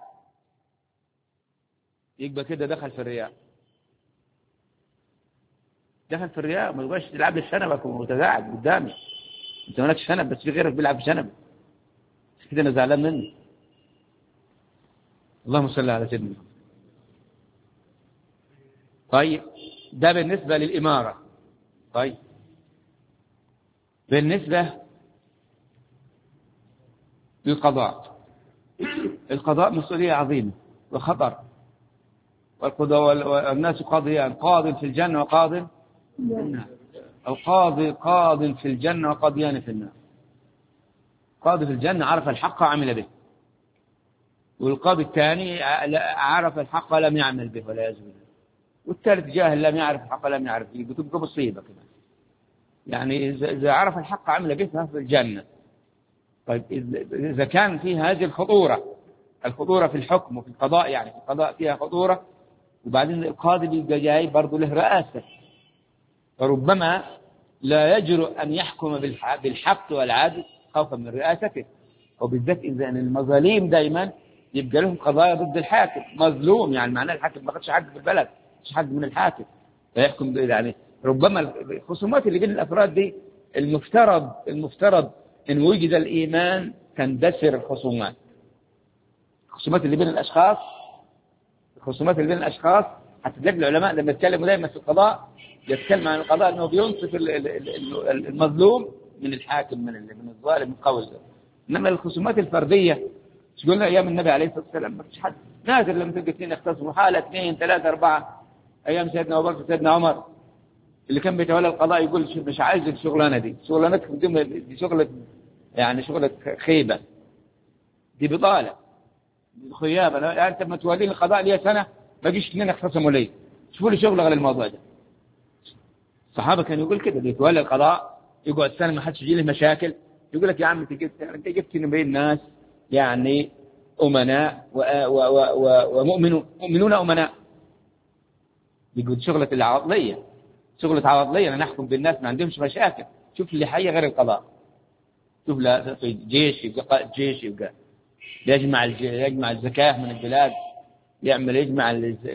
يبقى كده دخل في الرياء، دخل في الرياء. ما تبغاش تلعب لشنبك وتقاعد قدامي، انت مالكش شنب بس في غيرك بيلعب بشنب كده، انا زعلان منه. اللهم صل على سيدنا. طيب ده بالنسبة للإمارة. طيب بالنسبة للقضاء، القضاء مسؤولية عظيمة وخطر، والقضاء والناس قاضيان، قاض في الجنة وقاض في النار، أو قاض في الجنة وقاضيان في النار. قاضي في الجنة عرف الحق وعمل به، والقاضي الثاني عرف الحق ولم يعمل به ولا يزول، والثالث جاهل لم يعرف الحق ولم يعرف به، بتبقى مصيبة كمان. يعني إذا عرف الحق عمل به فهو في الجنة. طيب إذا كان في هذه الخطورة في الحكم وفي القضاء، يعني في القضاء فيها خطورة، وبعدين القاضي بيبقى جاي برضه له رئاسة، فربما لا يجرؤ أن يحكم بالحق والعدل خوفا من رئاسته، وبالذات إذا المظالم دائما يبقى لهم قضايا ضد الحاكم، مظلوم يعني معناه الحاكم ما خدش حق في البلد، مش حق من الحاكم فيحكم. يعني ربما الخصومات اللي بين الأفراد دي المفترض إن وجد الإيمان تندثر الخصومات. الخصومات اللي بين الأشخاص حتى تلاقي العلماء لما يتكلموا دائما في القضاء يتكلم عن القضاء أنه بينصف المظلوم من الحاكم من الظالم من قول. إنما الخصومات الفردية مش قلنا أيام النبي عليه الصلاة والسلام ما فيش حد نادر لما تلقى اثنين يختصموا، حالة 2 3 4. أيام سيدنا أبو بكر وسيدنا عمر اللي كان بيتولى القضاء يقول مش عايز الشغلانة دي، شغلانتكم دي شغلة يعني شغلة خيبة، دي بطالة خيابة. يعني أنت لما تولي القضاء لي سنة ما جيش 2 يختصموا لي، شوفوا لي شغل غير الموضوع ده. الصحابة كانوا يقول كده، اللي يتولى القضاء يقعد سنة ما حدش يجي له مشاكل، يقول لك يا عم انت جبت بين الناس يعني أمناء ومؤمنون أمناء. يقول شغلة العوضلية، شغلة عوضلية، أنا نحكم بالناس ما عندهمش مشاكل. شوف اللي حي غير القضاء، شوف لا في جيش يبقى قائد جيش، يبقى يجمع الزكاة من البلاد، يجمع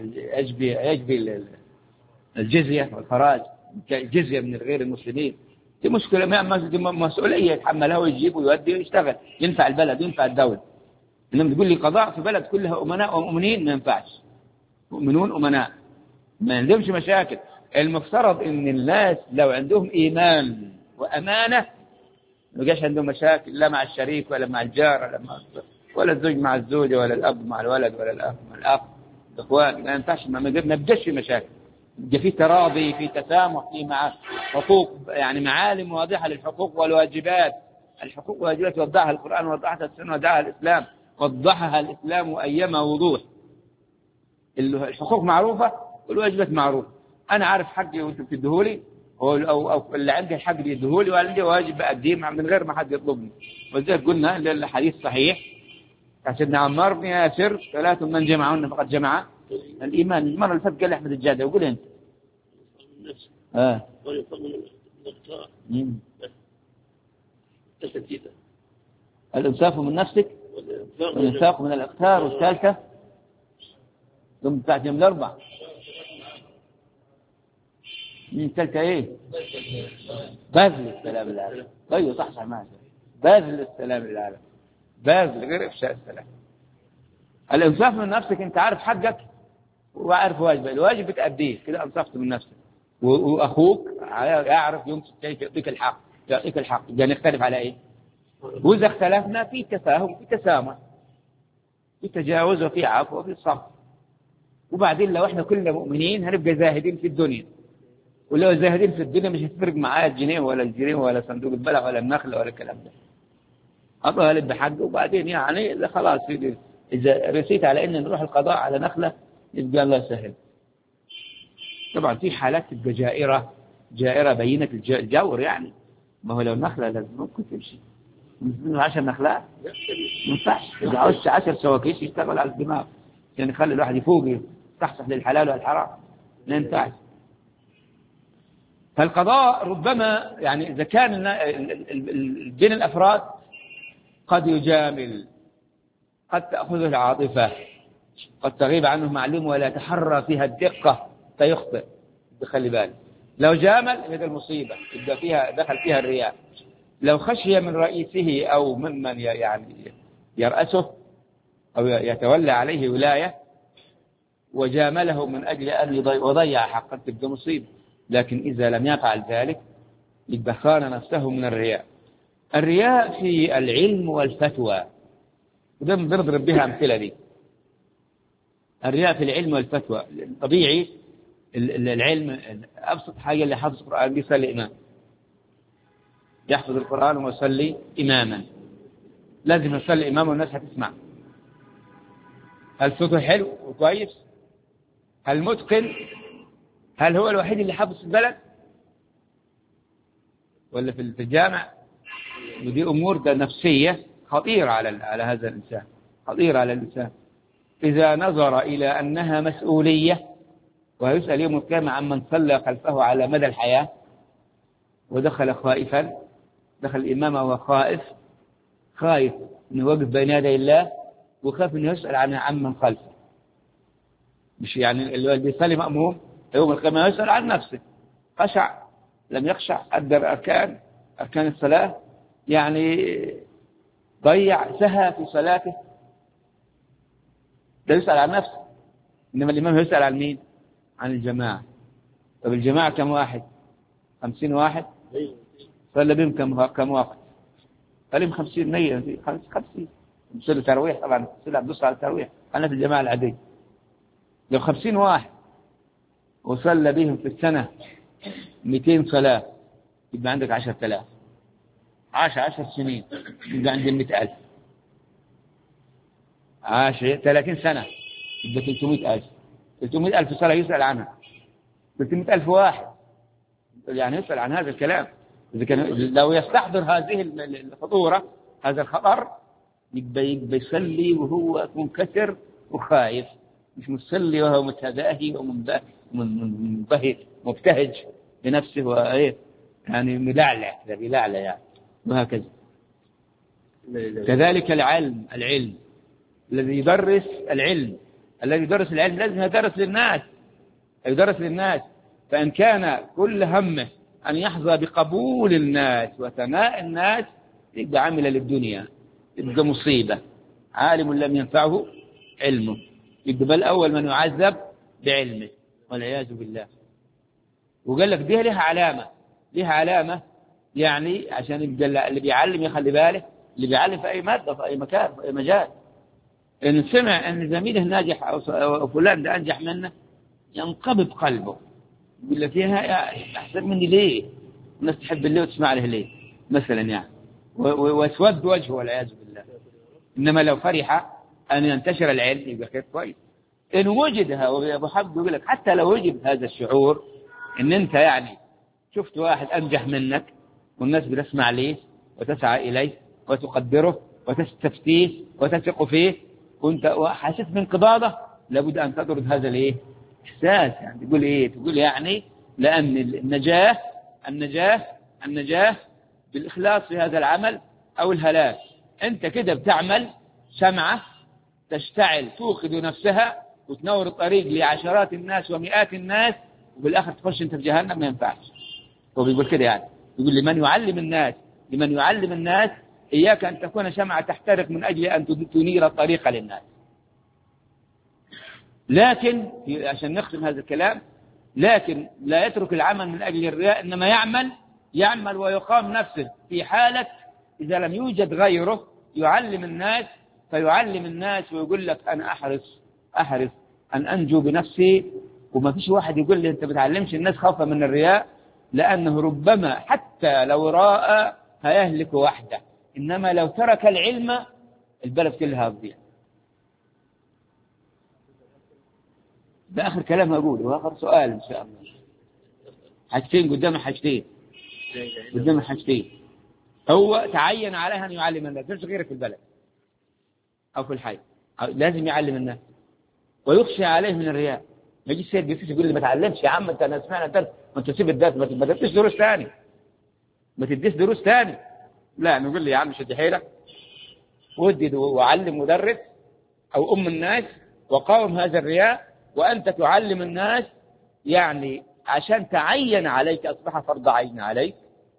يجبي الجزية والخراج، جزية من غير المسلمين. دي مشكلة، مسؤولية يتحملها ويجيب ويودي ويشتغل، ينفع البلد ينفع الدولة. إنما تقول لي قضاء في بلد كلها أمناء ومؤمنين ما ينفعش. مؤمنون أمناء ما عندهمش مشاكل. المفترض إن الناس لو عندهم إيمان وأمانة ما يجيش عندهم مشاكل، لا مع الشريك ولا مع الجار ولا الزوج مع الزوجة ولا الأب مع الولد ولا الأخ مع الأخ الإخوان. ما ينفعش، ما نبدأش في مشاكل، يبقى في تراضي، في تسامح، في مع حقوق، يعني معالم واضحة للحقوق والواجبات. الحقوق والواجبات وضعها القرآن وضعها السنة وضعها الإسلام، وضحها الإسلام أيما وضوح. الحقوق معروفة والواجبات معروفة. أنا عارف حقي وأنت بتديهولي، أو اللي عندي الحق بيديهولي، وعندي واجب بأديه من غير ما حد يطلبني. وذلك قلنا الحديث صحيح سيدنا عمار بن ياسر 3 من جمعهن فقد جمع الإيمان. المرة اللي فاتت قال أحمد الجادة، وقول أنت الإنصاف من نفسك والإنفاق من الإقتار، والثالثة ثم بتاعت يوم الأربع. الثالثة إيه؟ بذل السلام للعالم. طيب صح معك، بذل السلام للعالم، بذل غير إفشاء السلام. الإنصاف من نفسك، أنت عارف حقك وعارف واجبك، الواجب بتأديه كده، أنصفت من نفسك. وأخوك يعرف يمسك كيف يعطيك الحق، يعطيك الحق. يعني نختلف على إيه؟ وإذا اختلفنا في تفاهم، في تسامح، في تجاوز، وفي عفو، وفي صبر. وبعدين لو احنا كلنا مؤمنين هنبقى زاهدين في الدنيا، ولو زاهدين في الدنيا مش هتفرق معايا الجنيه ولا الجنيه ولا صندوق البلع ولا النخل ولا الكلام ده. أطالب بحقه. وبعدين يعني إذا خلاص إذا رسيت على إن نروح القضاء على نخلة يبقى الله سهل. طبعا في حالات تبقى جائرة بينة الجور يعني. ما هو لو نخلة لازم ممكن تمشي من 10 نخلات ما ينفعش. إذا عاوز 10 سواكيش يشتغل على الدماغ يعني يخلي الواحد يفوق يصحصح للحلال والحرام، ما ينفعش. فالقضاء ربما يعني إذا كان بين الأفراد قد يجامل، قد تأخذه العاطفة، قد تغيب عنه معلومة ولا يتحرى فيها الدقة فيخطئ. بخلي بالك لو جامل هذا المصيبة يبقى فيها دخل فيها الرياء. لو خشي من رئيسه أو ممن يعني يرأسه أو يتولى عليه ولاية وجامله من أجل أن يضيع حقا تبقى مصيبة. لكن إذا لم يفعل ذلك يبقى خان نفسه من الرياء. الرياء في العلم والفتوى، وده بنضرب بها أمثلة دي. الرياء في العلم والفتوى طبيعي. العلم أبسط حاجة اللي حافظ القرآن بيصلي إمام، يحفظ القرآن ويصلي إماما، لازم يصلي إمام والناس هتسمع. هل صوته حلو وكويس؟ هل متقن؟ هل هو الوحيد اللي حافظ في البلد ولا في الجامع؟ ودي أمور ده نفسية خطيرة على هذا الإنسان، خطيرة على الإنسان. إذا نظر إلى أنها مسؤولية ويسأل يوم القيامة عمن صلى خلفه على مدى الحياة ودخل خائفا، دخل الإمام وهو خائف أنه يوقف بين يدي الله وخاف أنه يسأل عمن خلفه. مش يعني اللي بيصلي مأموم يوم القيامة يسأل عن نفسه، خشع لم يخشع، أدر أركان الصلاة، يعني ضيع سهى في صلاته، ده يسأل عن نفسه. إنما الإمام يسأل عن مين؟ عن الجماعة. طب الجماعة كم واحد؟ 50 واحد صلى بهم كم وقت؟ قال لهم 50 100 50 نصلي تراويح. طبعا نصلي على التراويح أنا في الجماعة العادية. لو 50 واحد وصلى بهم في السنة 200 صلاة يبقى عندك 10,000. 10 سنين يبقى عندي 100,000. 30 سنة يبقى 300,000. 300,000 صلاة يسأل عنها. 300,000 واحد يعني يسأل عن هذا الكلام. إذا كان لو يستحضر هذه الخطورة، هذا الخطر، يبقى يصلي وهو منكسر وخايف، مش مصلي وهو متباهي ومنبهي مبتهج بنفسه وإيه يعني بيلعلع يعني، وهكذا. كذلك العلم الذي يدرس العلم لازم يدرس للناس. فإن كان كل همه أن يحظى بقبول الناس وثناء الناس يبقى عامل للدنيا، يبقى مصيبة. عالم لم ينفعه علمه يبقى بل أول من يعذب بعلمه والعياذ بالله. وقال لك دي لها علامة يعني عشان يبقى اللي بيعلم يخلي باله، اللي بيعلم في أي مادة في أي مكان في أي مجال، إن سمع أن زميله ناجح أو فلان ده أنجح منه ينقبض قلبه، يقول لك فيها أحسن مني ليه؟ الناس تحب اللي وتسمع له ليه مثلا يعني، واسود وجهه والعياذ بالله. إنما لو فرح أن ينتشر العلم يبقى خير كويس. إن وجدها، وأبو حمد يقول لك حتى لو وجد هذا الشعور إن أنت يعني شفت واحد أنجح منك والناس بتسمع ليه وتسعى إليه وتقدره وتستفتيه وتثق فيه وأنت حاسس بانقباضه، لابد أن تطرد هذا الإيه إحساس. يعني تقول يعني لأن النجاة بالإخلاص في هذا العمل أو الهلاك. أنت كده بتعمل شمعة تشتعل توقد نفسها وتنور الطريق لعشرات الناس ومئات الناس، وبالآخر تخش أنت في جهنم. ما ينفعش. هو بيقول كده يعني، يقول لمن يعلم الناس إياك أن تكون شمعة تحترق من أجل أن تنير الطريق للناس. لكن عشان نختم هذا الكلام، لكن لا يترك العمل من أجل الرياء، إنما يعمل ويقام نفسه في حالة إذا لم يوجد غيره يعلم الناس، فيعلم الناس ويقول لك أنا أحرص أن أنجو بنفسي، وما فيش واحد يقول لي أنت بتعلمش الناس خوفا من الرياء، لأنه ربما حتى لو راء هيهلك وحده، إنما لو ترك العلم البلد كلها هتضيع. ده آخر كلام أقوله وآخر سؤال إن شاء الله. حاجتين قدام حاجتين هو تعين عليه أن يعلم الناس، مش غيره في البلد أو في الحي، لازم يعلم الناس ويخشى عليه من الرياء. ما يجيش سيد بيفيس يقول لي ما تعلمش يا عم، انت انا سمعنا درس، ما انت تسيب الدرس، ما تديش دروس ثاني، لا نقول لي يا عم شد حيلك ودي وعلم مدرس او الناس وقاوم هذا الرياء، وانت تعلم الناس، يعني عشان تعين عليك، اصبح فرض عين عليك.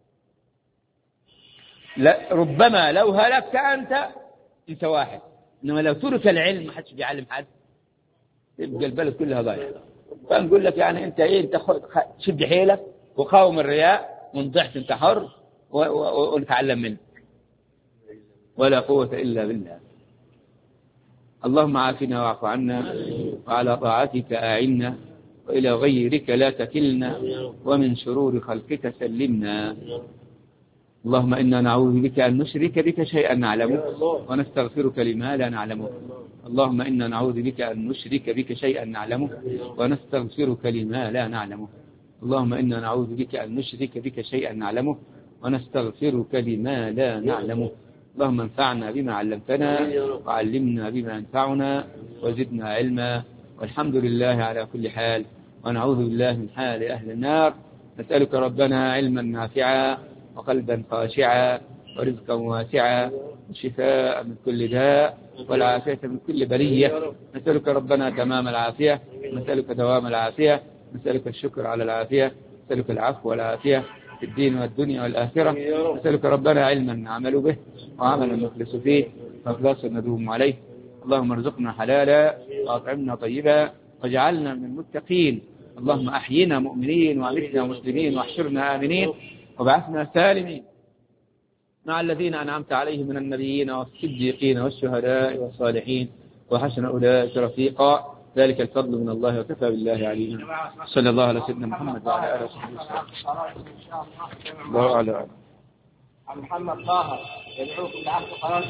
لا ربما لو هلكت انت واحد، انما لو ترك العلم ما حدش بيعلم حد يبقى البلد كلها ضايعه. فنقول لك يعني انت انت شد حيلك وقاوم الرياء، وان ضحت انت حر ونتعلم منك، ولا قوة الا بالله. اللهم عافنا واعف عنا، وعلى طاعتك أعنا، وإلى غيرك لا تكلنا، ومن شرور خلقك سلمنا. اللهم إنا نعوذ بك أن نشرك بك شيئا نعلمه ونستغفرك لما لا نعلمه. اللهم إنا نعوذ بك أن نشرك بك شيئا نعلمه ونستغفرك لما لا نعلمه. اللهم إنا نعوذ بك أن نشرك بك شيئا نعلمه ونستغفرك لما لا نعلمه. اللهم انفعنا بما علمتنا، وعلمنا بما ينفعنا، وزدنا علما، والحمد لله على كل حال، ونعوذ بالله من حال أهل النار. نسألك ربنا علما نافعا، وقلبا خاشعا، ورزقا واسعا، وشفاء من كل داء، والعافية من كل بلية. نسألك ربنا تمام العافية، نسألك دوام العافية، نسألك الشكر على العافية، نسألك العفو والعافية في الدين والدنيا والآخرة. نسألك ربنا علما نعمل به، وعملا نخلص فيه، وإخلاصا ندوم عليه. اللهم ارزقنا حلالا، وأطعمنا طيبا، واجعلنا من المتقين. اللهم أحينا مؤمنين، وأمتنا مسلمين، واحشرنا آمنين، وابعثنا سالمين مع الذين أنعمت عليهم من النبيين والصديقين والشهداء والصالحين، وحسن أولئك رفيقا. ذلك الفضل من الله، وكفى بالله عليما. صلى الله على سيدنا محمد وعلى آله وصحبه وسلم. الله أعلم. محمد طه يدعوكم لعقد قرار